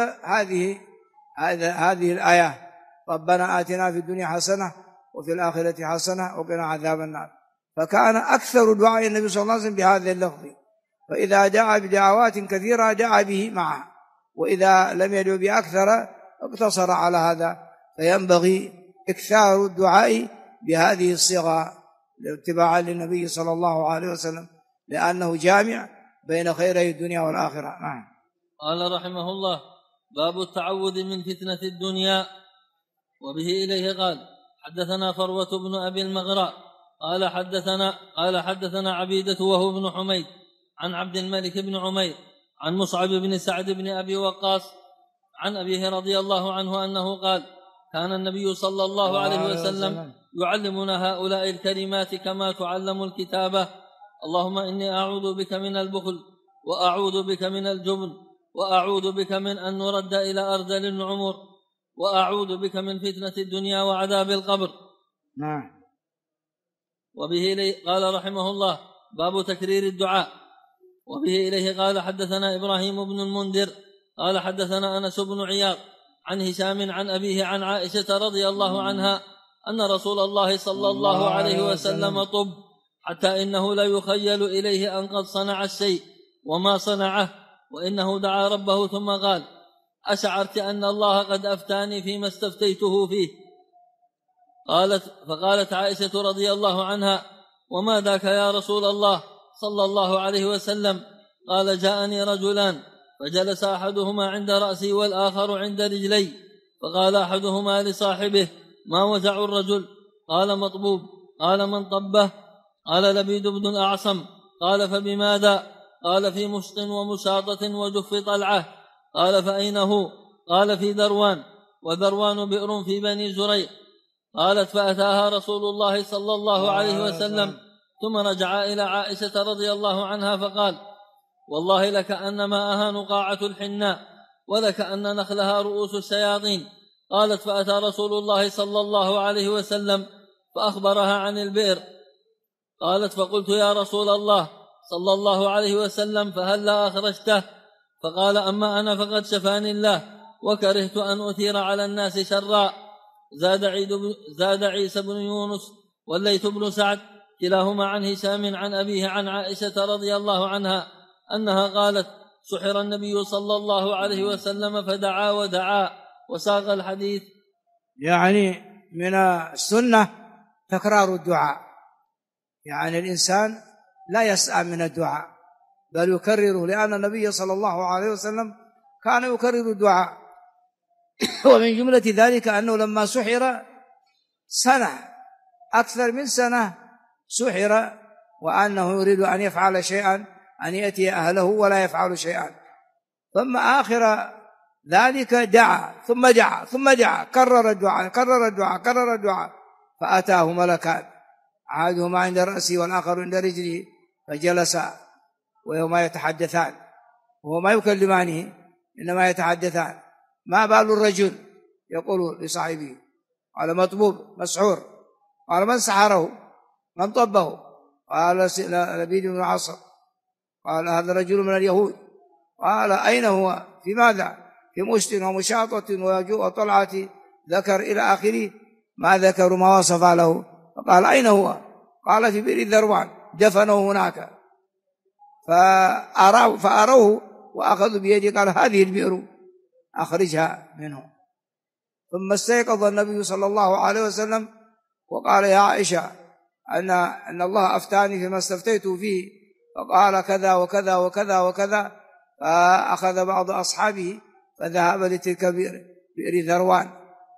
هذه الآية ربنا آتنا في الدنيا حسنة وفي الآخرة حسنة وقنا عذاب النار. فكان أكثر دعاء النبي صلى الله عليه وسلم بهذا اللفظ، فإذا دعا بدعوات كثيرة دعا به معها، وإذا لم يدعو بأكثر اقتصر على هذا. فينبغي إكثار الدعاء بهذه الصيغة اتباعا للنبي صلى الله عليه وسلم، لأنه جامع بين خيري الدنيا والآخرة. نعم. قال رحمه الله باب التعوذ من فتنة الدنيا. وبه إليه قال حدثنا فروة بن أبي المغراء قال حدثنا عبيدة وهو بن حميد عن عبد الملك بن عمير عن مصعب بن سعد بن أبي وقاص عن أبيه رضي الله عنه أنه قال: كان النبي صلى الله عليه وسلم يعلمنا هؤلاء الكلمات كما تعلم الكتابة: اللهم إني أعوذ بك من البخل، وأعوذ بك من الجبن، وأعوذ بك من أن نرد إلى أرذل العمر، وأعوذ بك من فتنة الدنيا وعذاب القبر. نعم. وبه إليه قال رحمه الله: باب تكرير الدعاء. وبه إليه قال: حدثنا إبراهيم بن المنذر قال حدثنا أنس بن عياض عن هشام عن أبيه عن عائشة رضي الله عنها أن رسول الله صلى الله عليه وسلم طب حتى إنه لا يخيل إليه أن قد صنع الشيء وما صنعه، وإنه دعا ربه ثم قال: أشعرت أن الله قد أفتاني فيما استفتيته فيه؟ فقالت عائشة رضي الله عنها: وما ذاك يا رسول الله صلى الله عليه وسلم؟ قال: جاءني رجلان فجلس أحدهما عند رأسي والآخر عند رجلي، فقال أحدهما لصاحبه: ما وجع الرجل؟ قال: مطبوب. قال: من طبه؟ قال: لبيد بن الأعصم. قال: فبماذا؟ قال: في مشط ومشاطة وجف طلعة. قال: فأين هو؟ قال: في ذروان، وذروان بئر في بني زريق. قالت: فأتاها رسول الله صلى الله عليه وسلم ثم رجع إلى عائشة رضي الله عنها فقال: والله لكأن ماءها نقاعة الحناء، ولكأن نخلها رؤوس الشياطين. قالت: فأتى رسول الله صلى الله عليه وسلم فأخبرها عن البئر. قالت: فقلت: يا رسول الله صلى الله عليه وسلم فهلا أخرجته؟ فقال: أما أنا فقد شفاني الله، وكرهت أن أثير على الناس شرا. زاد عيسى بن يونس والليث بن سعد كلاهما عن هشام عن أبيه عن عائشة رضي الله عنها أنها قالت: سحر النبي صلى الله عليه وسلم فدعا ودعا، وساق الحديث. يعني من السنة تكرار الدعاء، يعني الإنسان لا يسأم من الدعاء بل يكرره، لأن النبي صلى الله عليه وسلم كان يكرر الدعاء. ومن جملة ذلك أنه لما سحر سنة، أكثر من سنة سحر، وأنه يريد أن يفعل شيئا، أن يأتي أهله ولا يفعل شيئا. ثم آخر ذلك دعا ثم دعا ثم دعا، كرر الدعاء فأتاه ملكان، أحدهما عند رأسه والآخر عند رجله، فجلس وهما يتحدثان، وهما يكلمانه إنما يتحدثان. ما بال الرجل يقول لصاحبه: قال: مطبوب، مسحور. قال: من سحره؟ من طبه؟ قال: لبيد بن العصر. قال: هذا رجل من اليهود. قال: أين هو؟ في ماذا؟ في مشط ومشاطة وطلعة ذكر إلى آخره، ما ذكروا ما وصف له. فقال: أين هو؟ قال: في بئر ذروان، دفنوه هناك. فأروه وأخذوا بيده، قال: هذه البئر، أخرجها منه. ثم استيقظ النبي صلى الله عليه وسلم وقال: يا عائشة أن الله أفتاني فيما استفتيت فيه، فقال كذا وكذا وكذا وكذا. فأخذ بعض أصحابه فذهب لتلك بئر ذروان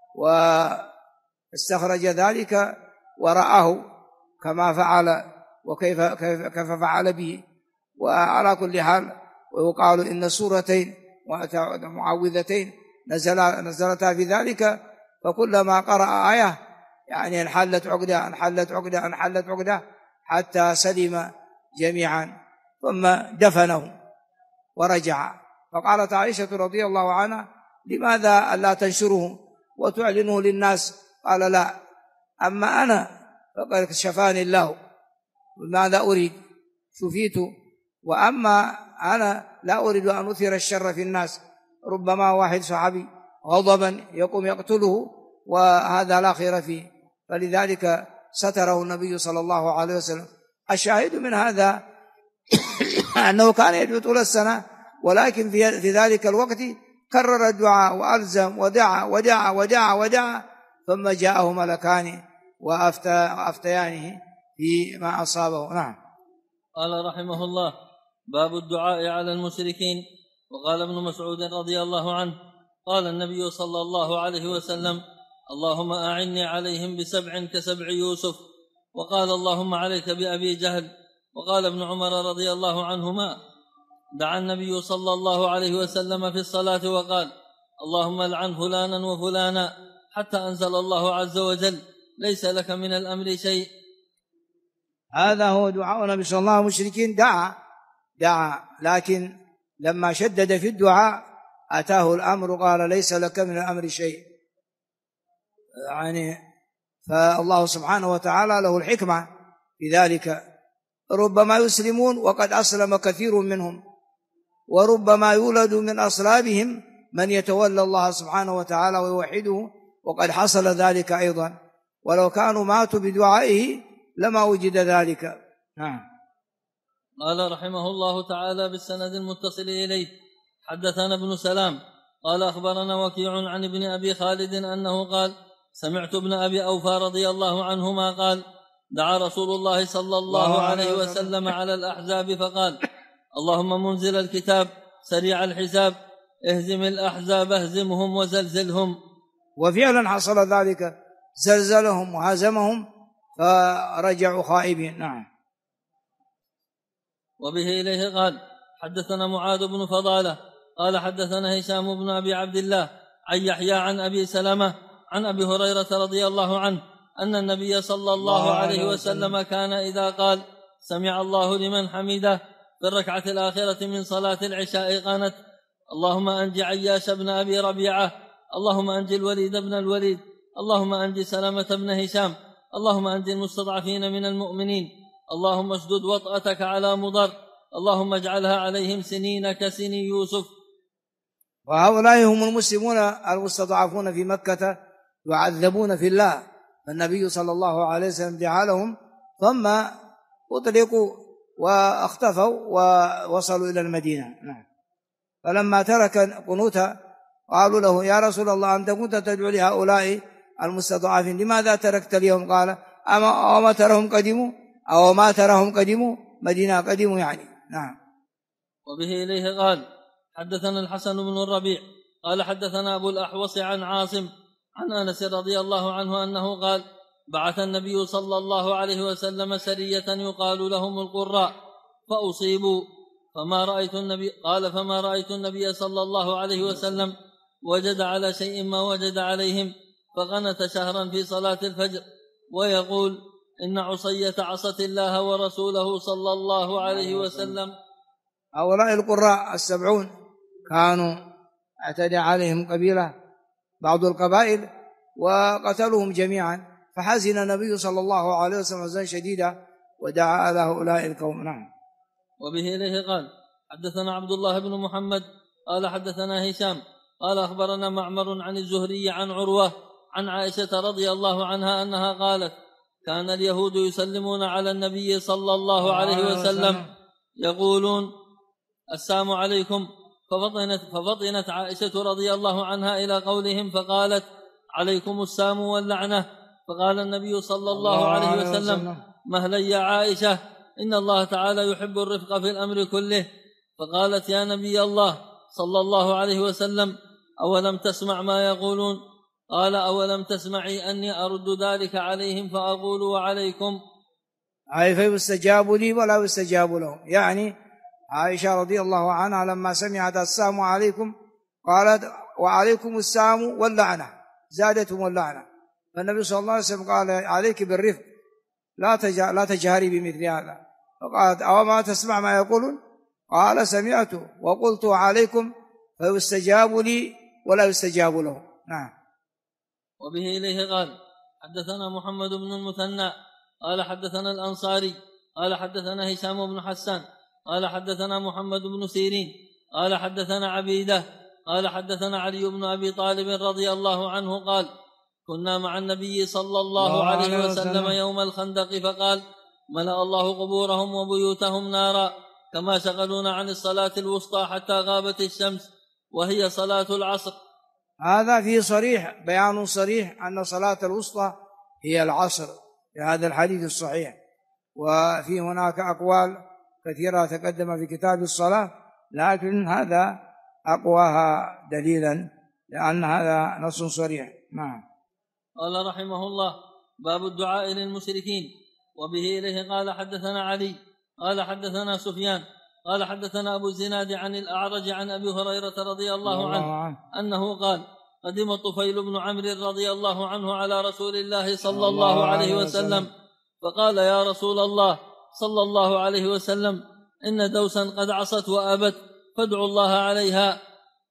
واستخرج ذلك ورآه كما فعل وكيف فعل به. وعلى كل حال، ويقال إن سورتين معوذتين نزلتا في ذلك، فكلما قرأ آية يعني انحلت عقدة حتى سلم جميعا، ثم دفنه ورجع. فقالت عائشة رضي الله عنها: لماذا ألا تنشره وتعلنه للناس؟ قال: لا، أما أنا فقد شفاني الله، ماذا أريد؟ شفيت، وأما أنا لا أريد أن أثير الشر في الناس. ربما واحد صحابي غضبا يقوم يقتله، وهذا لا خير فيه، فلذلك ستره النبي صلى الله عليه وسلم. الشاهد من هذا أنه كان يدعو طول السنة، ولكن في ذلك الوقت كرر الدعاء وألزم ودعا ثم جاءه ملكان وأفتيانه فيما أصابه. نعم. قال رحمه الله: باب الدعاء على المشركين. وقال ابن مسعود رضي الله عنه: قال النبي صلى الله عليه وسلم: اللهم أعني عليهم ب7 ك7 يوسف. وقال اللهم عليك بأبي جهل. وقال ابن عمر رضي الله عنهما: دعا النبي صلى الله عليه وسلم في الصلاة وقال: اللهم لعن فلانا وفلانا، حتى أنزل الله عز وجل: ليس لك من الأمر شيء. هذا هو دعاء النبي صلى الله عليه وسلم. المشركين دعا، لكن لما شدد في الدعاء أتاه الأمر قال: ليس لك من الأمر شيء. يعني فالله سبحانه وتعالى له الحكمة في ذلك. ربما يسلمون وقد أسلم كثير منهم، وربما يولد من أصلابهم من يتولى الله سبحانه وتعالى ويوحده، وقد حصل ذلك أيضا، ولو كانوا ماتوا بدعائه لما وجد ذلك. نعم. قال رحمه الله تعالى بالسند المتصل إليه: حدثنا ابن سلام قال أخبرنا وكيع عن ابن أبي خالد أنه قال: سمعت ابن أبي أوفى رضي الله عنهما قال: دعا رسول الله صلى الله عليه وسلم على الأحزاب فقال: اللهم منزل الكتاب سريع الحساب اهزم الأحزاب اهزمهم وزلزلهم. وفعلا حصل ذلك، زلزلهم وهزمهم فرجعوا خائبين. نعم. وبه إليه قال: حدثنا معاذ بن فضالة قال حدثنا هشام بن أبي عبد الله عن يحيى عن أبي سلمة عن أبي هريرة رضي الله عنه أن النبي صلى الله عليه وسلم كان إذا قال: سمع الله لمن حمده في الركعة الآخرة من صلاة العشاء قالت: اللهم أنج عياش بن أبي ربيعة، اللهم أنج الوليد بن الوليد، اللهم أنج سلمة بن هشام، اللهم أنج المستضعفين من المؤمنين، اللهم اشدد وطأتك على مضر، اللهم اجعلها عليهم سنين كسن يوسف. وهؤلاء هم المسلمون المستضعفون في مكة يعذبون في الله، فالنبي صلى الله عليه وسلم دعا لهم ثم أطلقوا واختفوا ووصلوا إلى المدينة. فلما ترك قنوت قالوا له: يا رسول الله، أنت كنت تدعو لهؤلاء المستضعفين، لماذا تركت اليوم؟ قال: أو ما ترهم قدموا مدينة قدموا يعني. نعم. وبه إليه قال: حدثنا الحسن بن الربيع قال حدثنا أبو الأحوص عن عاصم عن أنس رضي الله عنه أنه قال: بعث النبي صلى الله عليه وسلم سرية يقال لهم القراء فأصيبوا، فما رأيت النبي صلى الله عليه وسلم وجد على شيء ما وجد عليهم، فغنت شهرا في صلاة الفجر ويقول: إن عصية عصت الله ورسوله صلى الله عليه وسلم. هؤلاء القراء 70 كانوا اعتدى عليهم قبيلة بعض القبائل وقتلوهم جميعا، فحزن النبي صلى الله عليه وسلم حزنا شديدا ودعا على هؤلاء القوم. نعم. وبه إليه قال: حدثنا عبد الله بن محمد قال حدثنا هشام قال أخبرنا معمر عن الزهري عن عروة عن عائشة رضي الله عنها أنها قالت: كان اليهود يسلمون على النبي صلى الله عليه وسلم يقولون: السلام عليكم، ففطنت عائشة رضي الله عنها إلى قولهم فقالت: عليكم السلام واللعنة. فقال النبي صلى الله عليه وسلم: مهلا يا عائشة، إن الله تعالى يحب الرفق في الأمر كله. فقالت: يا نبي الله صلى الله عليه وسلم، أولم تسمع ما يقولون؟ قال: أولم تسمعي أني أرد ذلك عليهم فأقول وعليكم؟ فيستجاب لي ولا يستجاب لهم. يعني عائشة رضي الله عنها لما سمعت السلام عليكم قالت: وعليكم السلام واللعنة، زادتهم اللعنة. فالنبي صلى الله عليه وسلم قال: عليك بالرفق، لا تجهري بمثل هذا. فقالت: أو ما تسمع ما يقولون؟ قال: سمعت وقلت عليكم، فيستجاب لي ولا يستجاب لهم. نعم. وبه إليه قال: حدثنا محمد بن المثنى قال حدثنا الأنصاري قال حدثنا هشام بن حسان قال حدثنا محمد بن سيرين قال حدثنا عبيدة قال حدثنا علي بن أبي طالب رضي الله عنه قال: كنا مع النبي صلى الله عليه وسلم يوم الخندق فقال: ملأ الله قبورهم وبيوتهم نارا، كما شغلونا عن الصلاة الوسطى حتى غابت الشمس وهي صلاة العصر. هذا فيه صريح، بيان صريح أن صلاة الوسطى هي العصر في هذا الحديث الصحيح. وفي هناك أقوال كثيرة تقدم في كتاب الصلاة، لكن هذا أقواها دليلا لأن هذا نص صريح. نعم. قال رحمه الله: باب الدعاء للمشركين. وبه إليه قال حدثنا علي قال حدثنا سفيان قال حدثنا أبو الزناد عن الأعرج عن أبي هريرة رضي الله عنه أنه قال: قدم الطفيل بن عمرو رضي الله عنه على رسول الله صلى الله عليه وسلم فقال: يا رسول الله صلى الله عليه وسلم، إن دوسا قد عصت وأبت، فادعوا الله عليها.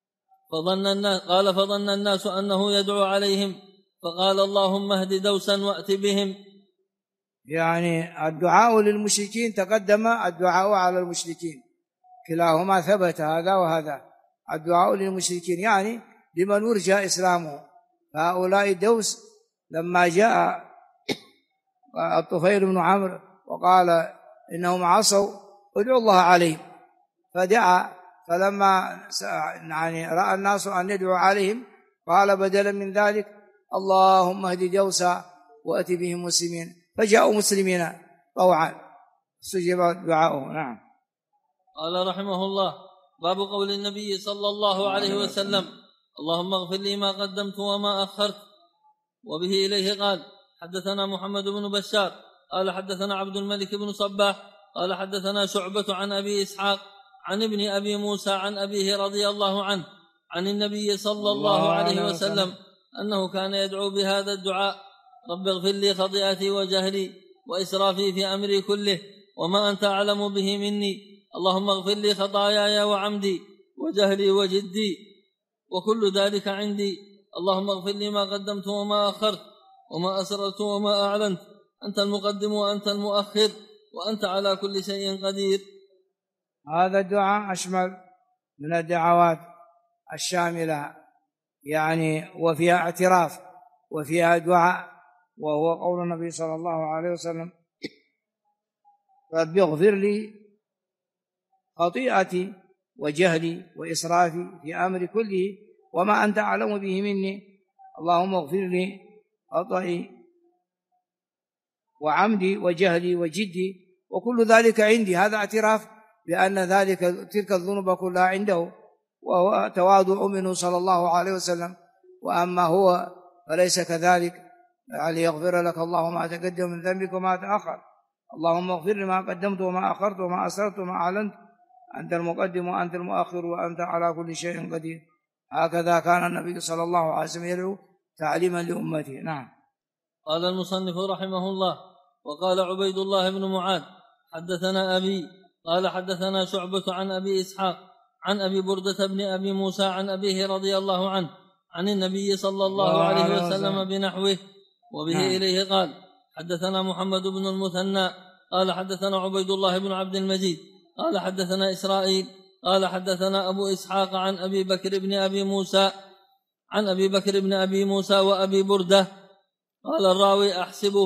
فظن الناس أنه يدعو عليهم، فقال: اللهم اهد دوسا وأت بهم. يعني الدعاء للمشركين تقدم الدعاء على المشركين، كلاهما ثبت هذا وهذا. الدعاء للمشركين يعني لمن يرجى إسلامه، فهؤلاء الدوس لما جاء الطفيل بن عمرو وقال إنهم عصوا ادعوا الله عليهم، فدعا، فلما يعني رأى الناس أن يدعوا عليهم قال بدلا من ذلك: اللهم اهد دوسا وأت بهم مسلمين، فجاءوا مسلمين طوعا، استجاب دعاؤه. نعم. قال رحمه الله: باب قول النبي صلى الله عليه وسلم: اللهم اغفر لي ما قدمت وما أخرت. وبه إليه قال حدثنا محمد بن بشار قال حدثنا عبد الملك بن صباح قال حدثنا شعبة عن أبي إسحاق عن ابن أبي موسى عن أبيه رضي الله عنه عن النبي صلى الله عليه وسلم أنه كان يدعو بهذا الدعاء: رب اغفر لي خطيئتي وجهلي وإسرافي في أمري كله وما أنت أعلم به مني، اللهم اغفر لي خطاياي وعمدي وجهلي وجدي وكل ذلك عندي، اللهم اغفر لي ما قدمت وما أخرت وما أسررت وما أعلنت، أنت المقدم وأنت المؤخر وأنت على كل شيء قدير. هذا الدعاء أشمل من الدعوات الشاملة، يعني وفيها اعتراف وفيها دعاء، وهو قول النبي صلى الله عليه وسلم: رب اغفر لي خطيئتي وجهلي وإسرافي في أمري كله وما أنت أعلم به مني، اللهم اغفر لي خطئي وعمدي وجهلي وجدي وكل ذلك عندي. هذا اعتراف بأن تلك الذنوب كلها عنده، وهو تواضع منه صلى الله عليه وسلم. وأما هو فليس كذلك، يعني يغفر لك الله ما تقدم من ذنبك وما تأخر، اللهم اغفر لي ما قدمت وما أخرت وما أسررت وما أعلنت، أنت المقدم وأنت المؤخر وأنت على كل شيء قدير. هكذا كان النبي صلى الله عليه وسلم يدعو تعليما لأمته. نعم. قال المصنف رحمه الله: وقال عبيد الله بن معاذ حدثنا أبي قال حدثنا شعبة عن أبي إسحاق عن أبي بردة بن أبي موسى عن أبيه رضي الله عنه عن النبي صلى الله عليه وسلم بنحوه. وبه إليه قال حدثنا محمد بن المثنى قال حدثنا عبيد الله بن عبد المجيد قال حدثنا إسرائيل قال حدثنا أبو إسحاق عن أبي بكر بن أبي موسى وأبي بردة. قال الراوي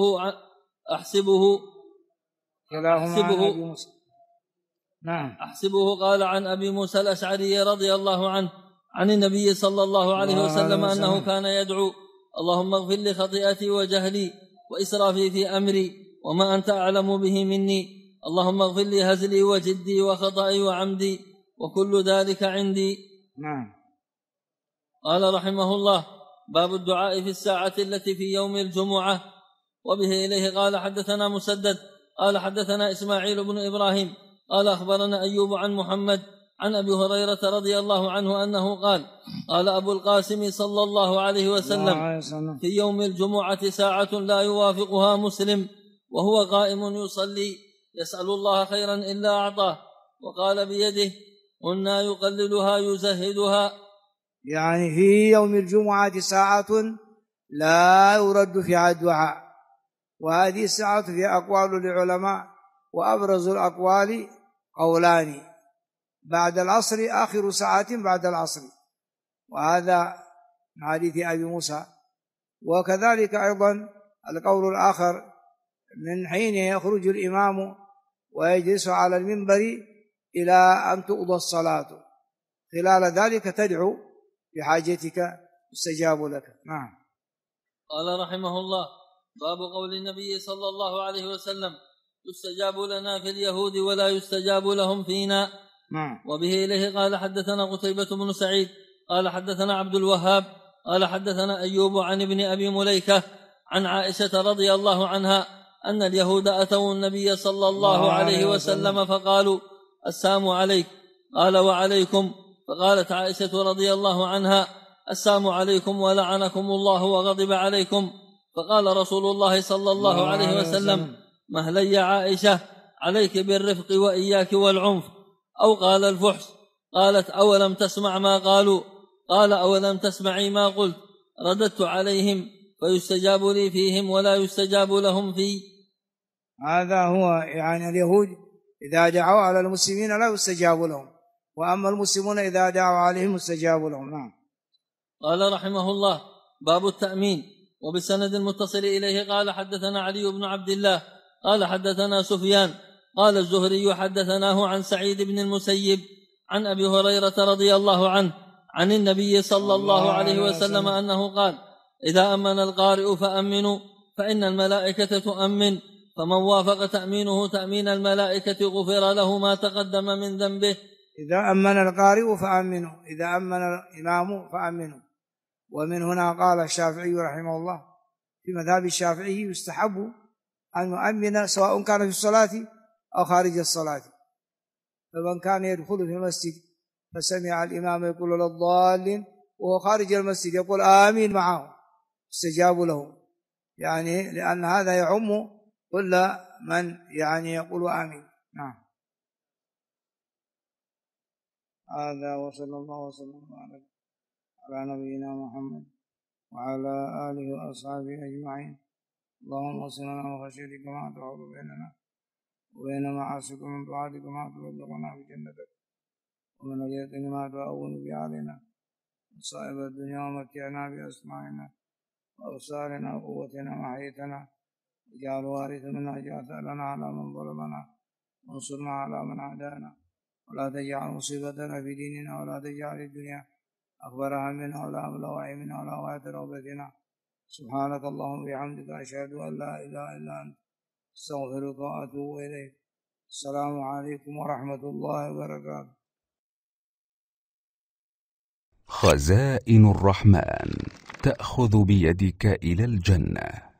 أحسبه قال عن أبي موسى الأشعري رضي الله عنه عن النبي صلى الله عليه وسلم أنه كان يدعو: اللهم اغفر لي خطيئتي وجهلي وإسرافي في أمري وما أنت أعلم به مني، اللهم اغفر لي هزلي وجدي وخطئي وعمدي وكل ذلك عندي. نعم. قال رحمه الله: باب الدعاء في الساعة التي في يوم الجمعة. وبه إليه قال حدثنا مسدد قال حدثنا إسماعيل بن إبراهيم قال أخبرنا أيوب عن محمد عن أبي هريرة رضي الله عنه أنه قال: قال أبو القاسم صلى الله عليه وسلم: في يوم الجمعة ساعة لا يوافقها مسلم وهو قائم يصلي يسأل الله خيرا إلا أعطاه، وقال بيده: قلنا يقللها يزهدها. يعني في يوم الجمعة ساعة لا يرد فيها الدعاء، وهذه الساعة فيها أقوال للعلماء، وأبرز الأقوال قولان: بعد العصر آخر ساعة بعد العصر، وهذا من حديث أبي موسى. وكذلك أيضا القول الآخر: من حين يخرج الإمام ويجلس على المنبر إلى أن تقضى الصلاة، خلال ذلك تدعو بحاجتك يستجاب لك. نعم. قال رحمه الله: باب قول النبي صلى الله عليه وسلم: يستجاب لنا في اليهود ولا يستجاب لهم فينا. نعم. وبه إليه قال حدثنا قتيبة بن سعيد قال حدثنا عبد الوهاب قال حدثنا أيوب عن ابن أبي مليكة عن عائشة رضي الله عنها أن اليهود أتوا النبي صلى الله عليه وسلم فقالوا السلام عليك، قال وعليكم، فقالت عائشة رضي الله عنها السلام عليكم ولعنكم الله وغضب عليكم. فقال رسول الله صلى الله عليه وسلم مهلا يا عائشة، عليك بالرفق وإياك والعنف، أو قال الفحش. قالت أولم تسمع ما قالوا؟ قال أولم تسمعي ما قلت؟ رددت عليهم فيستجاب لي فيهم ولا يستجاب لهم في. هذا هو يعني اليهود إذا دعوا على المسلمين لا يستجاب لهم، وأما المسلمون إذا دعوا عليهم يستجاب لهم. نعم. قال رحمه الله باب التأمين. وبالسند المتصل إليه قال حدثنا علي بن عبد الله قال حدثنا سفيان قال الزهري حدثناه عن سعيد بن المسيب عن أبي هريرة رضي الله عنه عن النبي صلى الله عليه وسلم أنه قال إذا أمن القارئ فأمنوا فإن الملائكة تؤمن، فمن وافق تأمينه تأمين الملائكة غفر له ما تقدم من ذنبه. إذا أمن القارئ فأمنوا، إذا أمن الإمام فأمنوا. ومن هنا قال الشافعي رحمه الله في مذهب الشافعي يستحب أن يؤمن سواء كان في الصلاة أو خارج الصلاة. فمن كان يدخل في المسجد فسمع الإمام يقول للضالين وهو خارج المسجد يقول آمين معه استجاب له، يعني لأن هذا يعم كل من يعني يقول آمين. نعم. هذا وصلى الله وسلم على نبينا محمد وعلى آله وأصحابه أجمعين. اللهم وصلنا وخشيتك ما تحول بيننا وبين معاصيك من طاعتك ما تبلغنا بجنتك، ومن اليقين ما تهون به علينا مصائب الدنيا ومتعنا بأسماعنا وأبصارنا وقوتنا ما أحييتنا، واجعل وارث منا اجعل ثأرنا على من ظلمنا وانصرنا على من عادانا، ولا تجعل مصيبتنا في ديننا ولا تجعل الدنيا أكبر همنا ولا مبلغ علمنا ولا غاية رغبتنا. سبحانك اللهم وبحمدك أشهد أن لا إله إلا أنت استغفرك وأتوب إليك. السلام عليكم ورحمة الله وبركاته. خزائن الرحمن تأخذ بيدك إلى الجنة.